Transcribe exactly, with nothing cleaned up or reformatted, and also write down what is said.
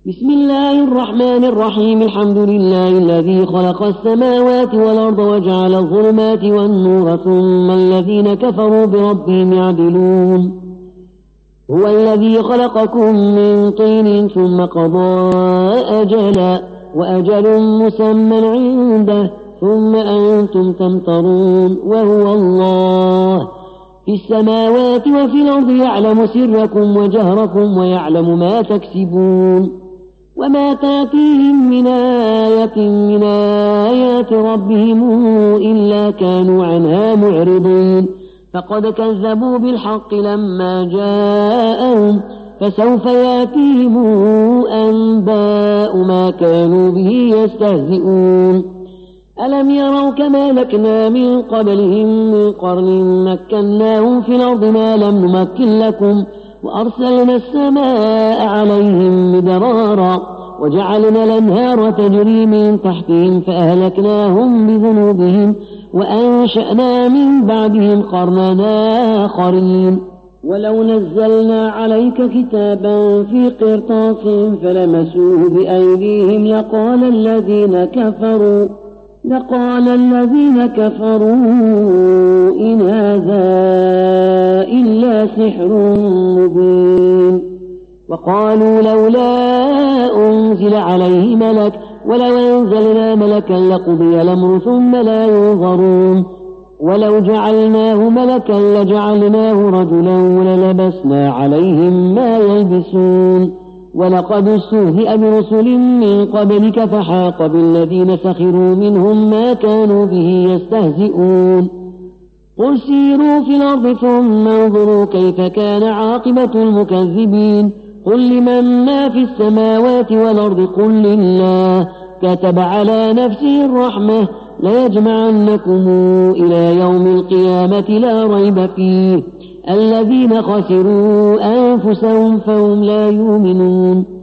بسم الله الرحمن الرحيم. الحمد لله الذي خلق السماوات والأرض وجعل الظلمات والنور ثم الذين كفروا بربهم يعدلون. هو الذي خلقكم من طين ثم قضى أجلا وأجل مسمى عنده ثم أنتم تمترون. وهو الله في السماوات وفي الأرض يعلم سركم وجهركم ويعلم ما تكسبون. وما تأتيهم من آية من آيات ربهم إلا كانوا عنها معرضين. فقد كذبوا بالحق لما جاءهم فسوف يأتيهم أنباء ما كانوا به يستهزئون. ألم يروا كما لكنا من قبلهم من قرن مكناهم في الأرض ما لم نمكن لكم وأرسلنا السماء عليهم مدرارا وجعلنا الأنهار تجري من تحتهم فأهلكناهم بذنوبهم وأنشأنا من بعدهم قرنا آخرين. ولو نزلنا عليك كتابا في قرطاس فلمسوه بأيديهم لقال الذين كفروا لقال الذين كفروا إن هذا إلا سحر مبين. وقالوا لولا أنزل عليه ملك ولو أنزلنا ملكا لقضي الأمر ثم لا ينظرون. ولو جعلناه ملكا لجعلناه رجلا وللبسنا عليهم ما يلبسون. ولقد استهزئ برسل من قبلك فحاق بالذين سخروا منهم ما كانوا به يستهزئون. قل سيروا في الأرض ثم انظروا كيف كان عاقبة المكذبين. قل لمن ما في السماوات والأرض قل لله كتب على نفسه الرحمة ليجمعنكم إلى يوم القيامة لا ريب فيه الذين خسروا أنفسهم فهم لا يؤمنون.